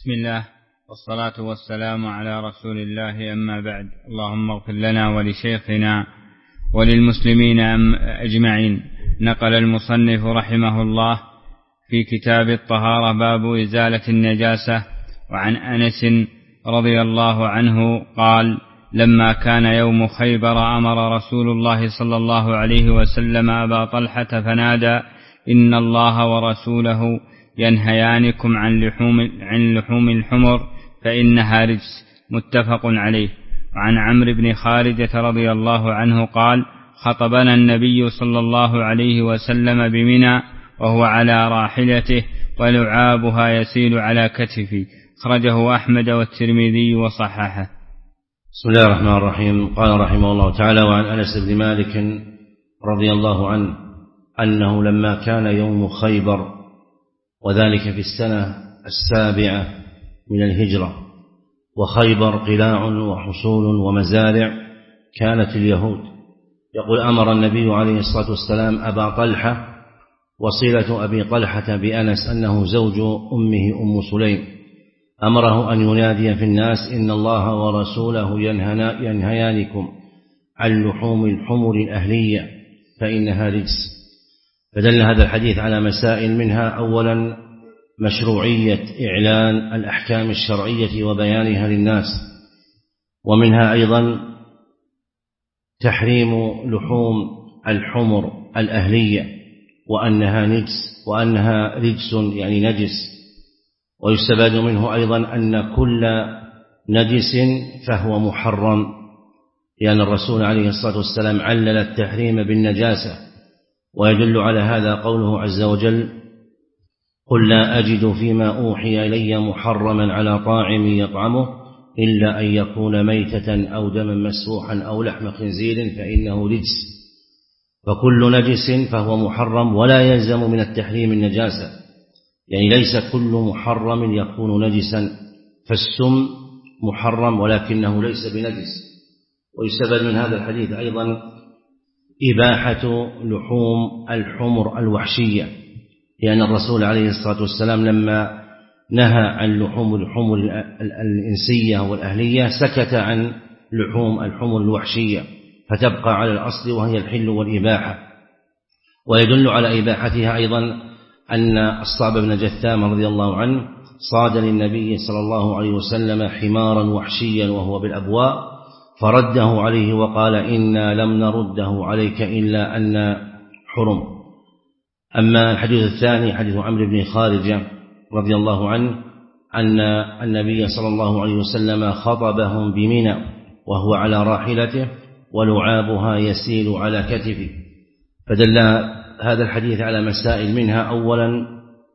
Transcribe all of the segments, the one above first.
بسم الله والصلاة والسلام على رسول الله، أما بعد. اللهم اغفر لنا ولشيخنا وللمسلمين أجمعين. نقل المصنف رحمه الله في كتاب الطهارة باب إزالة النجاسة. وعن أنس رضي الله عنه قال: لما كان يوم خيبر أمر رسول الله صلى الله عليه وسلم أبا طلحة فنادى: إن الله ورسوله ينهيانكم عن لحوم الحمر فإنها رجس. متفق عليه. وعن عمرو بن خارجة رضي الله عنه قال: خطبنا النبي صلى الله عليه وسلم بمنى وهو على راحلته ولعابها يسيل على كتفه. أخرجه أحمد والترمذي وصححه. بسم الله الرحمن الرحيم. قال رحمه الله تعالى: وعن أنس بن مالك رضي الله عنه أنه لما كان يوم خيبر، وذلك في السنة 7 من الهجرة، وخيبر قلاع وحصول ومزارع كانت اليهود، يقول: أمر النبي عليه الصلاة والسلام أبا طلحة، وصلة أبي طلحة بأنس أنه زوج أمه أم سليم، أمره أن ينادي في الناس: إن الله ورسوله ينهيانكم عن لحوم الحمر الأهلية فإنها رجس. فدل هذا الحديث على مسائل، منها أولا مشروعية إعلان الأحكام الشرعية وبيانها للناس، ومنها أيضا تحريم لحوم الحمر الأهلية وأنها رجس يعني نجس. ويستفاد منه أيضا أن كل نجس فهو محرم، لأن الرسول عليه الصلاة والسلام علل التحريم بالنجاسة. ويدل على هذا قوله عز وجل: قل لا أجد فيما أوحي إلي محرما على طاعم يطعمه إلا أن يكون ميتة أو دما مسفوحا أو لحم خنزير فإنه رجس. فكل نجس فهو محرم، ولا يلزم من التحريم النجاسة، يعني ليس كل محرم يكون نجسا، فالسم محرم ولكنه ليس بنجس. ويستفاد من هذا الحديث أيضا إباحة لحوم الحمر الوحشية، لأن الرسول عليه الصلاة والسلام لما نهى عن لحوم الحمر الإنسية والأهلية سكت عن لحوم الحمر الوحشية، فتبقى على الأصل وهي الحل والإباحة. ويدل على إباحتها أيضا أن الصعب بن جثام رضي الله عنه صاد للنبي صلى الله عليه وسلم حمارا وحشيا وهو بالأبواء، فرده عليه وقال: إنا لم نرده عليك إلا أن حرم. أما الحديث الثاني حديث عمرو بن خارجة رضي الله عنه أن النبي صلى الله عليه وسلم خطبهم بمنى وهو على راحلته ولعابها يسيل على كتفه. فدل هذا الحديث على مسائل، منها أولا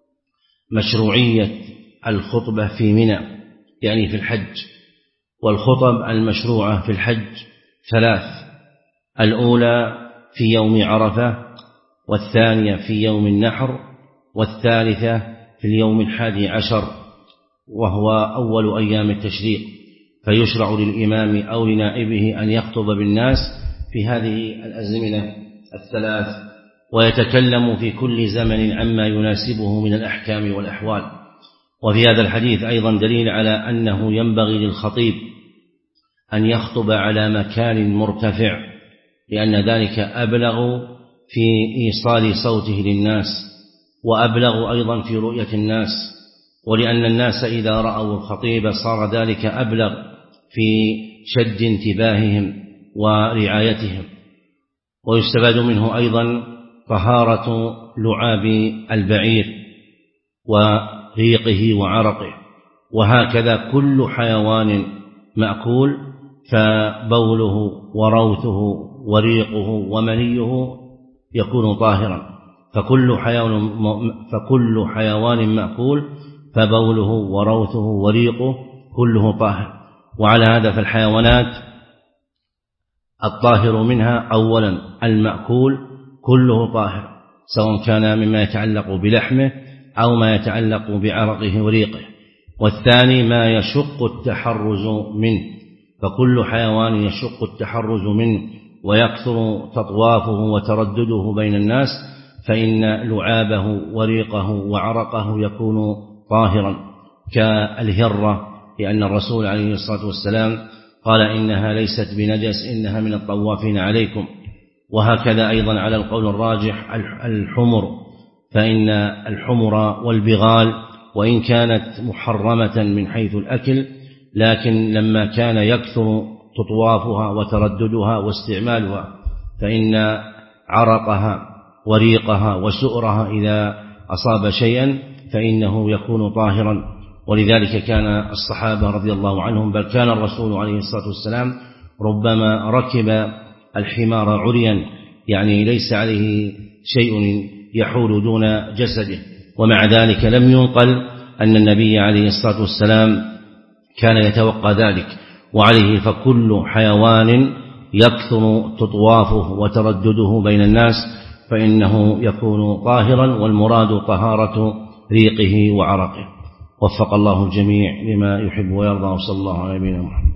مشروعية الخطبة في منى يعني في الحج. والخطب المشروعة في الحج 3: الأولى في يوم عرفة، والثانية في يوم النحر، والثالثة في اليوم 11 وهو أول أيام التشريق. فيشرع للإمام أو لنائبه أن يخطب بالناس في هذه الأزمنة 3، ويتكلم في كل زمن عما يناسبه من الأحكام والأحوال. وفي هذا الحديث أيضا دليل على أنه ينبغي للخطيب أن يخطب على مكان مرتفع، لأن ذلك أبلغ في إيصال صوته للناس، وأبلغ أيضا في رؤية الناس، ولأن الناس إذا رأوا الخطيب صار ذلك أبلغ في شد انتباههم ورعايتهم. ويستفاد منه أيضا طهارة لعاب البعير وريقه وعرقه. وهكذا كل حيوان مأكول فبوله وروثه وريقه ومنيه يكون طاهرا. فكل حيوان مأكول فبوله وروثه وريقه كله طاهر. وعلى هذا فالحيوانات الطاهر منها أولا المأكول كله طاهر، سواء كان مما يتعلق بلحمه أو ما يتعلق بعرقه وريقه. والثاني ما يشق التحرز منه، فكل حيوان يشق التحرز منه ويكثر تطوافه وتردده بين الناس فإن لعابه وريقه وعرقه يكون طاهرا. كالهرة، لأن الرسول عليه الصلاة والسلام قال إنها ليست بنجس إنها من الطوافين عليكم. وهكذا أيضا على القول الراجح الحمر، فإن الحمر والبغال وإن كانت محرمة من حيث الأكل، لكن لما كان يكثر تطوافها وترددها واستعمالها فإن عرقها وريقها وسؤرها إذا أصاب شيئا فإنه يكون طاهرا. ولذلك كان الصحابة رضي الله عنهم، بل كان الرسول عليه الصلاة والسلام ربما ركب الحمار عريا، يعني ليس عليه شيء يحول دون جسده، ومع ذلك لم ينقل أن النبي عليه الصلاة والسلام كان يتوقع ذلك. وعليه فكل حيوان يكثر تطوافه وتردده بين الناس فإنه يكون طاهرا، والمراد طهارة ريقه وعرقه. وفق الله الجميع لما يحب ويرضى، وصلى الله على نبينا محمد.